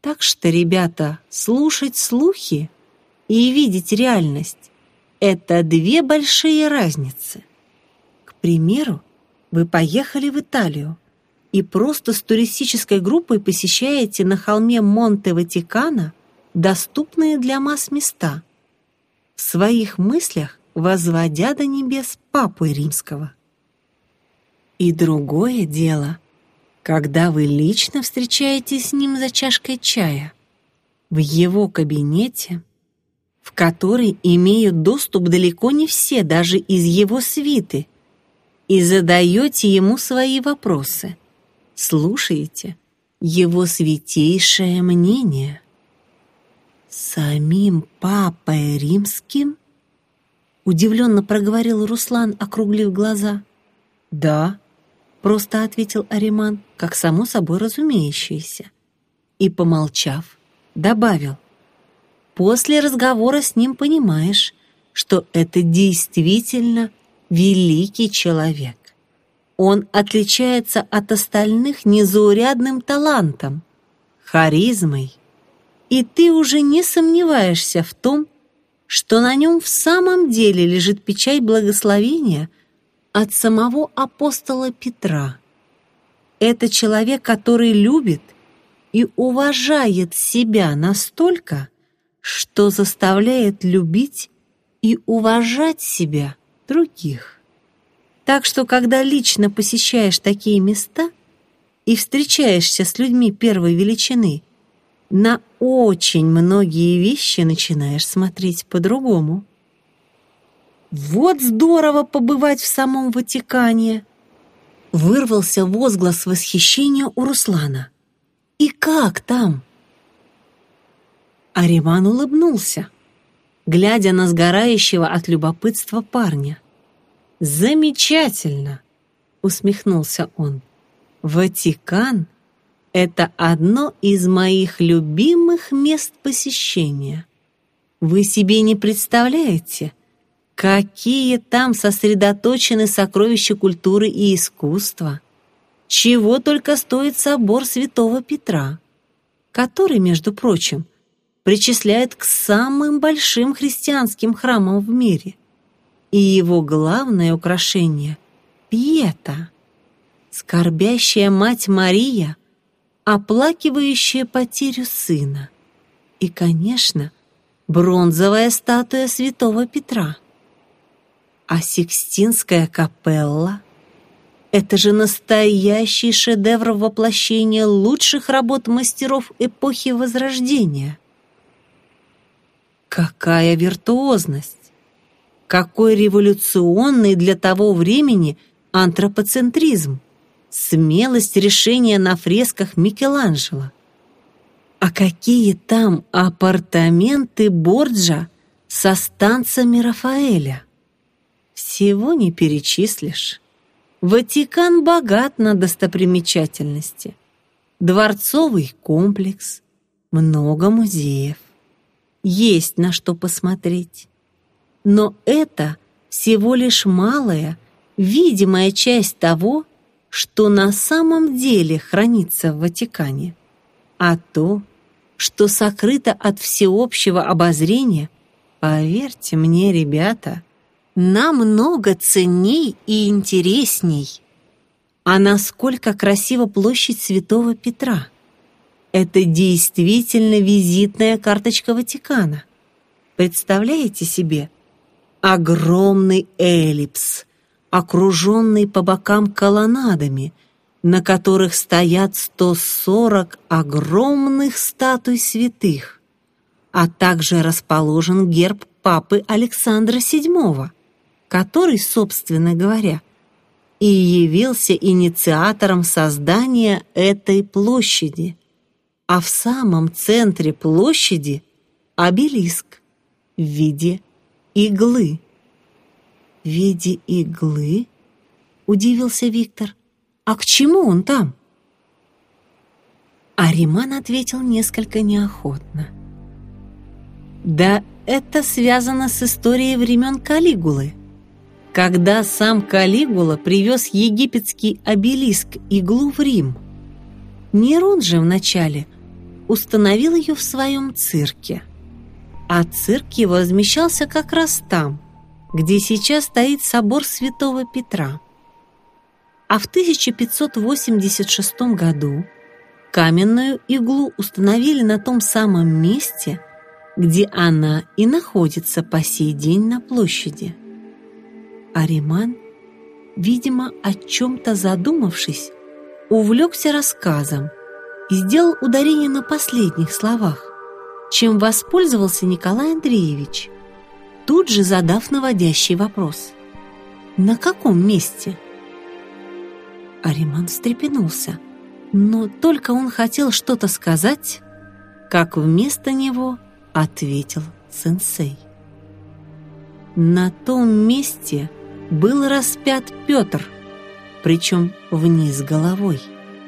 Так что, ребята, слушать слухи и видеть реальность — это две большие разницы. К примеру, вы поехали в Италию и просто с туристической группой посещаете на холме Монте-Ватикано доступные для масс места, в своих мыслях возводя до небес Папу Римского. И другое дело, когда вы лично встречаетесь с ним за чашкой чая, в его кабинете, в который имеют доступ далеко не все, даже из его свиты, и задаете ему свои вопросы, слушаете его святейшее мнение. «Самим Папой Римским?» — удивленно проговорил Руслан, округлив глаза. «Да», — просто ответил Ариман, как само собой разумеющееся. И, помолчав, добавил: «После разговора с ним понимаешь, что это действительно великий человек. Он отличается от остальных незаурядным талантом, харизмой, и ты уже не сомневаешься в том, что на нем в самом деле лежит печать благословения от самого апостола Петра. Это человек, который любит и уважает себя настолько, что заставляет любить и уважать себя других. Так что, когда лично посещаешь такие места и встречаешься с людьми первой величины, на очень многие вещи начинаешь смотреть по-другому. «Вот здорово побывать в самом Ватикане!» Вырвался возглас восхищения у Руслана. «И как там?» Ариман улыбнулся, глядя на сгорающего от любопытства парня. «Замечательно!» — усмехнулся он. «Ватикан — это одно из моих любимых мест посещения. Вы себе не представляете, какие там сосредоточены сокровища культуры и искусства. Чего только стоит собор Святого Петра, который, между прочим, причисляют к самым большим христианским храмам в мире. И его главное украшение — Пиета, скорбящая мать Мария, оплакивающая потерю сына. И, конечно, бронзовая статуя Святого Петра. А Сикстинская капелла — это же настоящий шедевр воплощения лучших работ мастеров эпохи Возрождения. Какая виртуозность! Какой революционный для того времени антропоцентризм! Смелость решения на фресках Микеланджело! А какие там апартаменты Борджа со станциями Рафаэля! Всего не перечислишь. Ватикан богат на достопримечательности. Дворцовый комплекс, много музеев. Есть на что посмотреть. Но это всего лишь малая, видимая часть того, что на самом деле хранится в Ватикане. А то, что сокрыто от всеобщего обозрения, поверьте мне, ребята, намного ценней и интересней. А насколько красива площадь Святого Петра! Это действительно визитная карточка Ватикана. Представляете себе? Огромный эллипс, окруженный по бокам колоннадами, на которых стоят 140 огромных статуй святых, а также расположен герб папы Александра VII, который, собственно говоря, и явился инициатором создания этой площади. А в самом центре площади обелиск в виде иглы. «В виде иглы?» — удивился Виктор. «А к чему он там?» Ариман ответил несколько неохотно. «Да это связано с историей времен Калигулы. Когда сам Калигула привез египетский обелиск иглу в Рим. Нерон же вначале установил ее в своем цирке. А цирк его размещался как раз там, где сейчас стоит собор Святого Петра. А в 1586 году каменную иглу установили на том самом месте, где она и находится по сей день на площади. Ариман, видимо, о чем-то задумавшись, увлекся рассказом и сделал ударение на последних словах, чем воспользовался Николай Андреевич, тут же задав наводящий вопрос. «На каком месте?» Ариман встрепенулся, но только он хотел что-то сказать, как вместо него ответил сенсей. На том месте был распят Петр, причем вниз головой.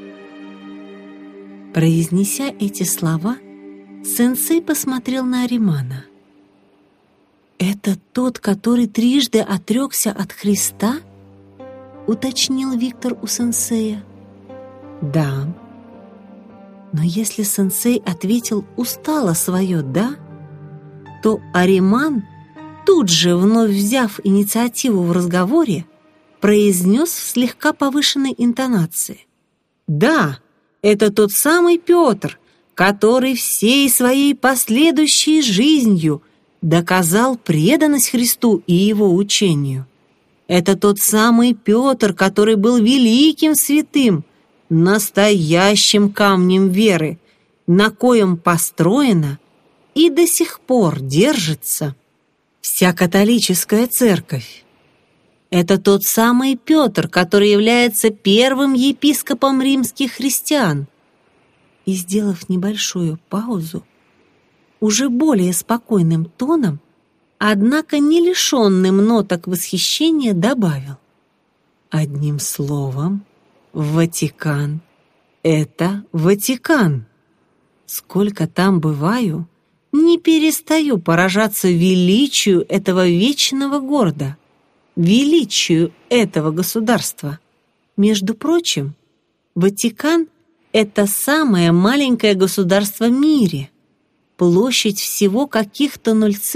Произнеся эти слова, сенсей посмотрел на Аримана. «Это тот, который трижды отрекся от Христа?» — уточнил Виктор у сенсея. «Да». Но если сенсей ответил устало свое «да», то Ариман, тут же вновь взяв инициативу в разговоре, произнес в слегка повышенной интонации: «Да, это тот самый Петр, который всей своей последующей жизнью доказал преданность Христу и его учению. Это тот самый Петр, который был великим святым, настоящим камнем веры, на коем построена и до сих пор держится вся католическая церковь. Это тот самый Петр, который является первым епископом римских христиан». И, сделав небольшую паузу, уже более спокойным тоном, однако не лишенным ноток восхищения, добавил: «Одним словом, Ватикан — это Ватикан. Сколько там бываю, не перестаю поражаться величию этого вечного города, величию этого государства. Между прочим, Ватикан — это самое маленькое государство в мире. Площадь всего каких-то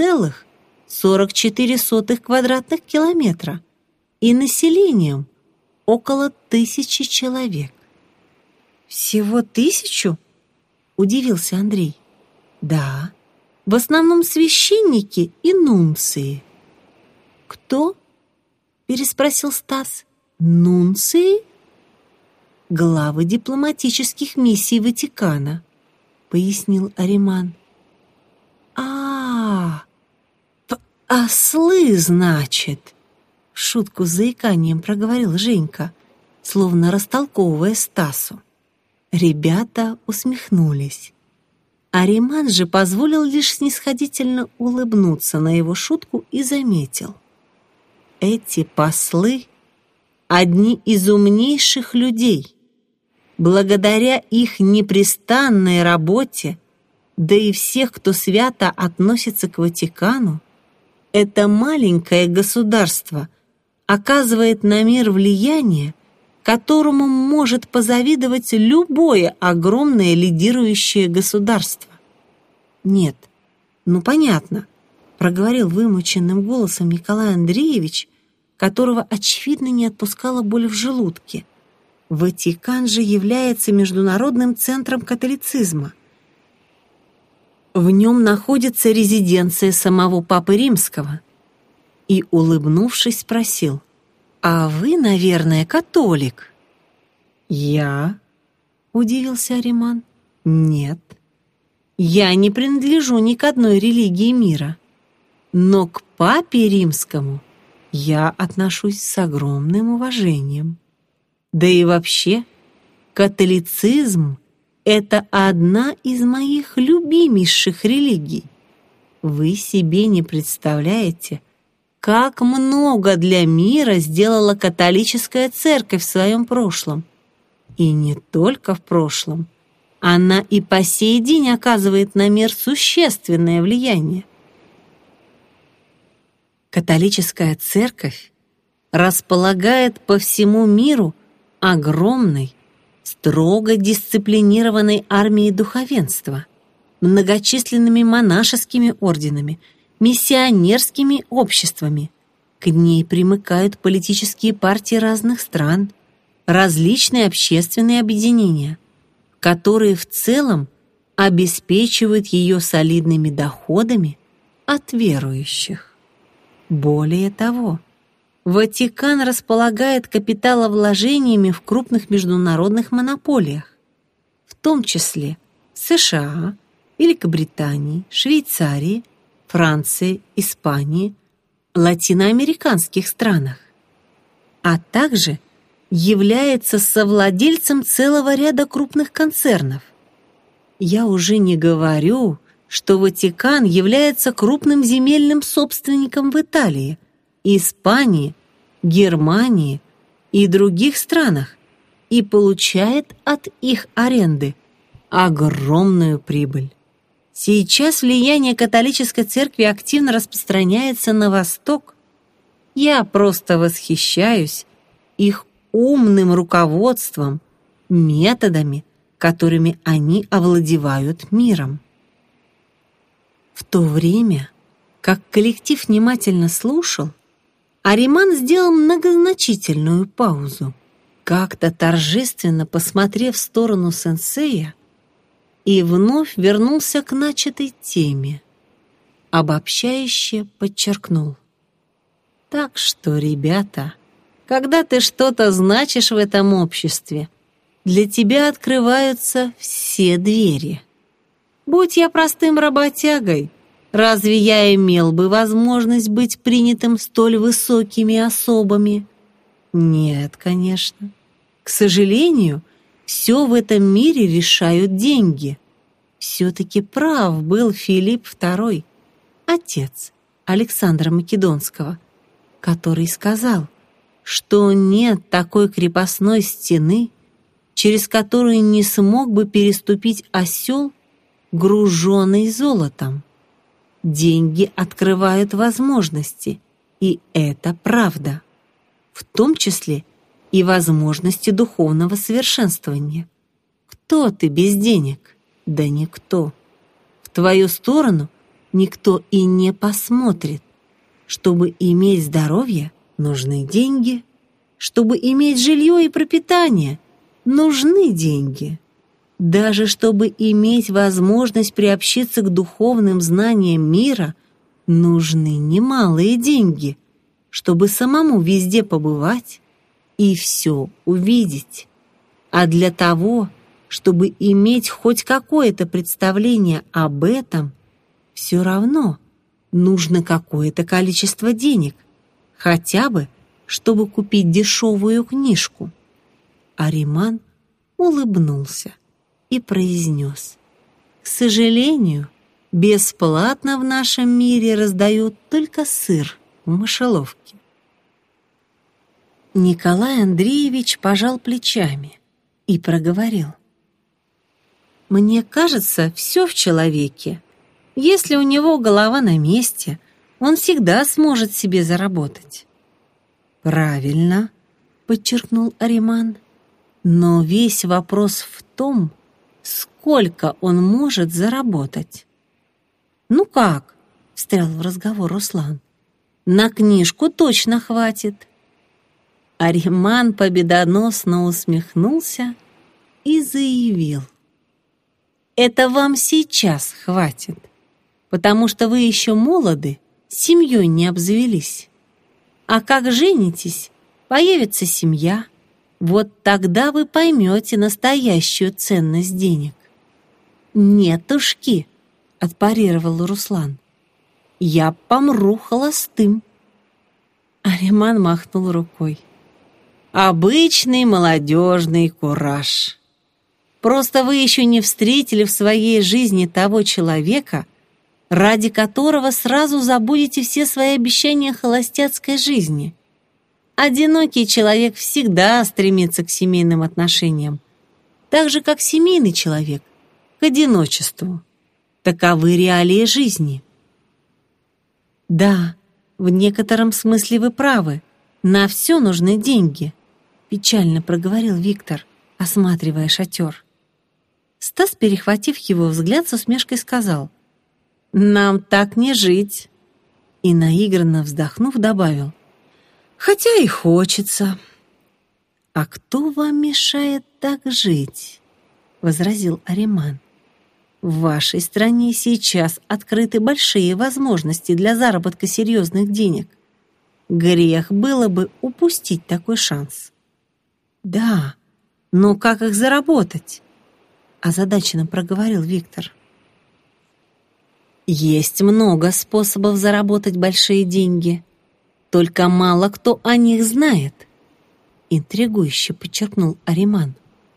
0,44 квадратных километра и населением около 1000 человек». «Всего 1000?» — удивился Андрей. «Да, в основном священники и нунции». «Кто?» — переспросил Стас. «Нунции?» «Главы дипломатических миссий Ватикана», — пояснил Ариман. «Ослы, значит», — в шутку с заиканием проговорил Женька, словно растолковывая Стасу. Ребята усмехнулись. Ариман же позволил лишь снисходительно улыбнуться на его шутку и заметил: «Эти послы — одни из умнейших людей. Благодаря их непрестанной работе, да и всех, кто свято относится к Ватикану, это маленькое государство оказывает на мир влияние, которому может позавидовать любое огромное лидирующее государство». «Нет, ну понятно», — проговорил вымученным голосом Николай Андреевич, которого, очевидно, не отпускала боль в желудке. «Ватикан же является международным центром католицизма. В нем находится резиденция самого Папы Римского». И, улыбнувшись, спросил: «А вы, наверное, католик?» «Я?» — удивился Ариман. «Нет, я не принадлежу ни к одной религии мира, но к Папе Римскому я отношусь с огромным уважением. Да и вообще, католицизм — это одна из моих любимейших религий. Вы себе не представляете, как много для мира сделала католическая церковь в своем прошлом. И не только в прошлом. Она и по сей день оказывает на мир существенное влияние. Католическая церковь располагает по всему миру огромной, строго дисциплинированной армией духовенства, многочисленными монашескими орденами, миссионерскими обществами. К ней примыкают политические партии разных стран, различные общественные объединения, которые в целом обеспечивают ее солидными доходами от верующих. Более того, Ватикан располагает капиталовложениями в крупных международных монополиях, в том числе США, Великобритании, Швейцарии, Франции, Испании, латиноамериканских странах, а также является совладельцем целого ряда крупных концернов. Я уже не говорю, что Ватикан является крупным земельным собственником в Италии, Испании, Германии и других странах и получает от их аренды огромную прибыль. Сейчас влияние католической церкви активно распространяется на Восток. Я просто восхищаюсь их умным руководством, методами, которыми они овладевают миром. В то время, как коллектив внимательно слушал, Ариман сделал многозначительную паузу, как-то торжественно посмотрев в сторону сенсея, и вновь вернулся к начатой теме. Обобщающе подчеркнул: «Так что, ребята, когда ты что-то значишь в этом обществе, для тебя открываются все двери. Будь я простым работягой, разве я имел бы возможность быть принятым столь высокими особами? Нет, конечно. К сожалению, все в этом мире решают деньги. Все-таки прав был Филипп II, отец Александра Македонского, который сказал, что нет такой крепостной стены, через которую не смог бы переступить осел, груженный золотом. Деньги открывают возможности, и это правда, в том числе и возможности духовного совершенствования. Кто ты без денег? Да никто. В твою сторону никто и не посмотрит. Чтобы иметь здоровье, нужны деньги. Чтобы иметь жилье и пропитание, нужны деньги. Даже чтобы иметь возможность приобщиться к духовным знаниям мира, нужны немалые деньги, чтобы самому везде побывать и все увидеть. А для того, чтобы иметь хоть какое-то представление об этом, все равно нужно какое-то количество денег, хотя бы, чтобы купить дешевую книжку. Ариман улыбнулся и произнес: «К сожалению, бесплатно в нашем мире раздают только сыр в мышеловке». Николай Андреевич пожал плечами и проговорил: «Мне кажется, все в человеке. Если у него голова на месте, он всегда сможет себе заработать». «Правильно», — подчеркнул Ариман. «Но весь вопрос в том, сколько он может заработать». «Ну как?» — встрял в разговор Руслан. «На книжку точно хватит». Ариман победоносно усмехнулся и заявил: «Это вам сейчас хватит, потому что вы еще молоды, семьей не обзавелись. А как женитесь, появится семья, вот тогда вы поймете настоящую ценность денег». «Нетушки», — отпарировал Руслан, — «я помру холостым». Ариман махнул рукой. «Обычный молодежный кураж. Просто вы еще не встретили в своей жизни того человека, ради которого сразу забудете все свои обещания холостяцкой жизни. Одинокий человек всегда стремится к семейным отношениям, так же, как семейный человек к одиночеству. Таковы реалии жизни». «Да, в некотором смысле вы правы. На все нужны деньги», — печально проговорил Виктор, осматривая шатер. Стас, перехватив его взгляд, с усмешкой сказал: «Нам так не жить!» И, наигранно вздохнув, добавил: «Хотя и хочется». «А кто вам мешает так жить?» — возразил Ариман. «В вашей стране сейчас открыты большие возможности для заработка серьезных денег. Грех было бы упустить такой шанс». «Да, но как их заработать?» — озадаченно проговорил Виктор. «Есть много способов заработать большие деньги, только мало кто о них знает», — интригующе подчеркнул Ариман.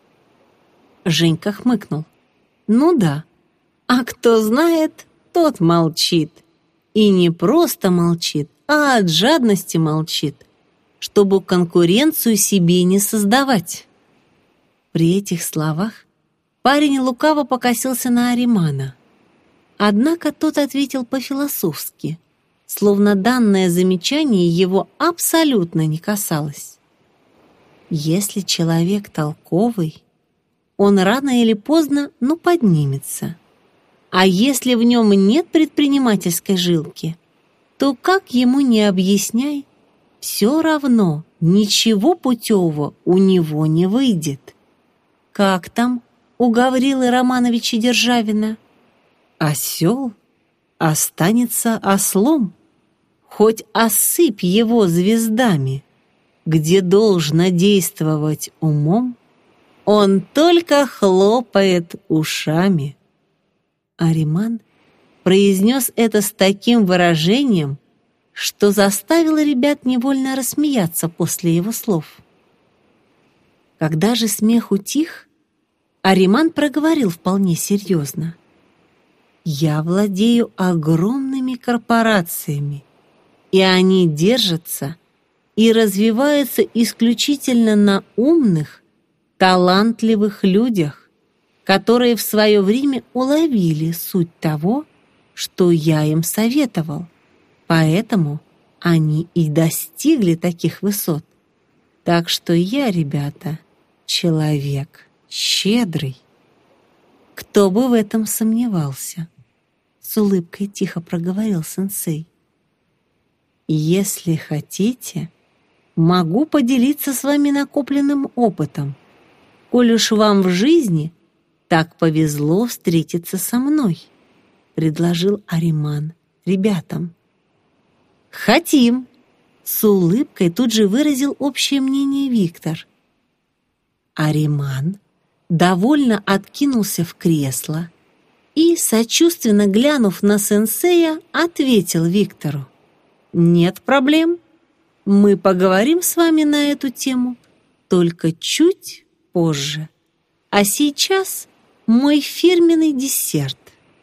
Женька хмыкнул. «Ну да, а кто знает, тот молчит. И не просто молчит, а от жадности молчит, чтобы конкуренцию себе не создавать». При этих словах парень лукаво покосился на Аримана. Однако тот ответил по-философски, словно данное замечание его абсолютно не касалось. Если человек толковый, он рано или поздно, но поднимется. А если в нем нет предпринимательской жилки, то как ему не объясняй, все равно ничего путевого у него не выйдет. Как там у Гаврилы Романовича Державина? Осел останется ослом, хоть осыпь его звездами. Где должно действовать умом, он только хлопает ушами. Ариман произнес это с таким выражением, что заставило ребят невольно рассмеяться после его слов. Когда же смех утих, Ариман проговорил вполне серьезно: «Я владею огромными корпорациями, и они держатся и развиваются исключительно на умных, талантливых людях, которые в свое время уловили суть того, что я им советовал. Поэтому они и достигли таких высот. Так что я, ребята, человек щедрый». «Кто бы в этом сомневался?» — с улыбкой тихо проговорил сенсей. «Если хотите, могу поделиться с вами накопленным опытом, коль уж вам в жизни так повезло встретиться со мной», — предложил Ариман ребятам. «Хотим!» — с улыбкой тут же выразил общее мнение Виктор. Ариман довольно откинулся в кресло и, сочувственно глянув на сенсея, ответил Виктору: «Нет проблем. Мы поговорим с вами на эту тему только чуть позже. А сейчас мой фирменный десерт».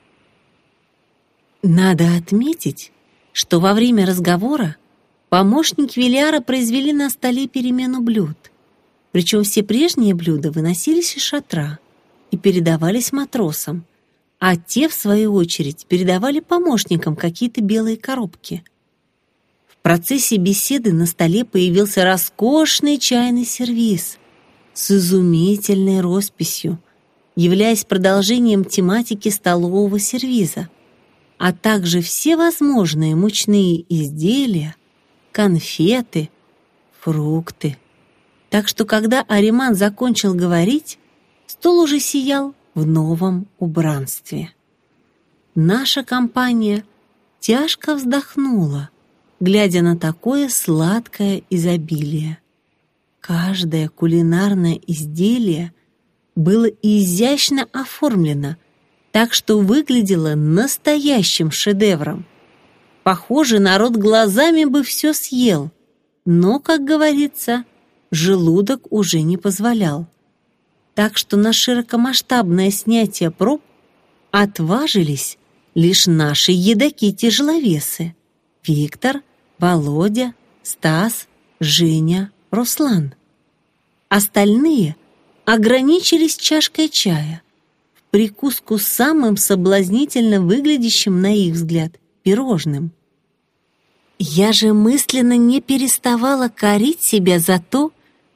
Надо отметить, что во время разговора помощники Велиара произвели на столе перемену блюд. Причем все прежние блюда выносились из шатра и передавались матросам, а те, в свою очередь, передавали помощникам какие-то белые коробки. В процессе беседы на столе появился роскошный чайный сервиз с изумительной росписью, являясь продолжением тематики столового сервиза, а также все возможные мучные изделия, конфеты, фрукты. Так что, когда Ариман закончил говорить, стол уже сиял в новом убранстве. Наша компания тяжко вздохнула, глядя на такое сладкое изобилие. Каждое кулинарное изделие было изящно оформлено, так что выглядело настоящим шедевром. Похоже, народ глазами бы все съел, но, как говорится, желудок уже не позволял. Так что на широкомасштабное снятие проб отважились лишь наши едоки-тяжеловесы: Виктор, Володя, Стас, Женя, Руслан. Остальные ограничились чашкой чая, в прикуску с самым соблазнительно выглядящим, на их взгляд, пирожным. Я же мысленно не переставала корить себя за то,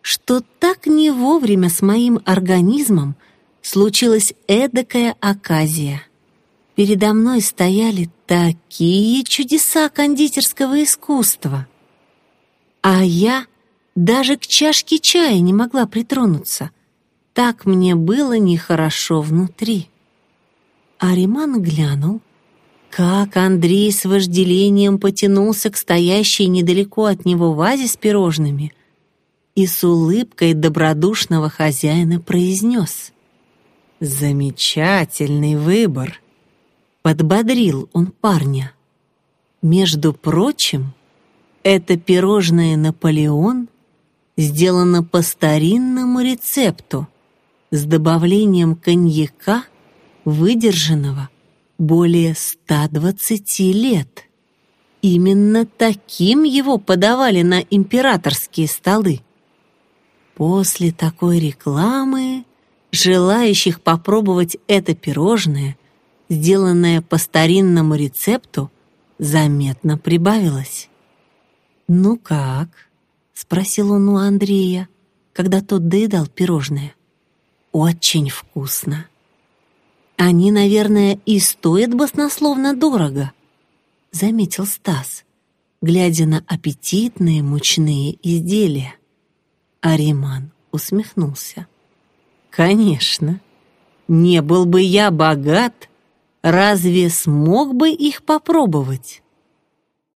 что так не вовремя с моим организмом случилась эдакая оказия. Передо мной стояли такие чудеса кондитерского искусства, а я даже к чашке чая не могла притронуться. Так мне было нехорошо внутри. Ариман глянул, как Андрей с вожделением потянулся к стоящей недалеко от него вазе с пирожными и с улыбкой добродушного хозяина произнес: «Замечательный выбор!» Подбодрил он парня. Между прочим, это пирожное «Наполеон» сделано по старинному рецепту с добавлением коньяка, выдержанного более 120 лет. Именно таким его подавали на императорские столы. После такой рекламы желающих попробовать это пирожное, сделанное по старинному рецепту, заметно прибавилось. «Ну как?» — спросил он у Андрея, когда тот доедал пирожное. «Очень вкусно. Они, наверное, и стоят баснословно дорого», — заметил Стас, глядя на аппетитные мучные изделия. Ариман усмехнулся. «Конечно. Не был бы я богат, разве смог бы их попробовать?»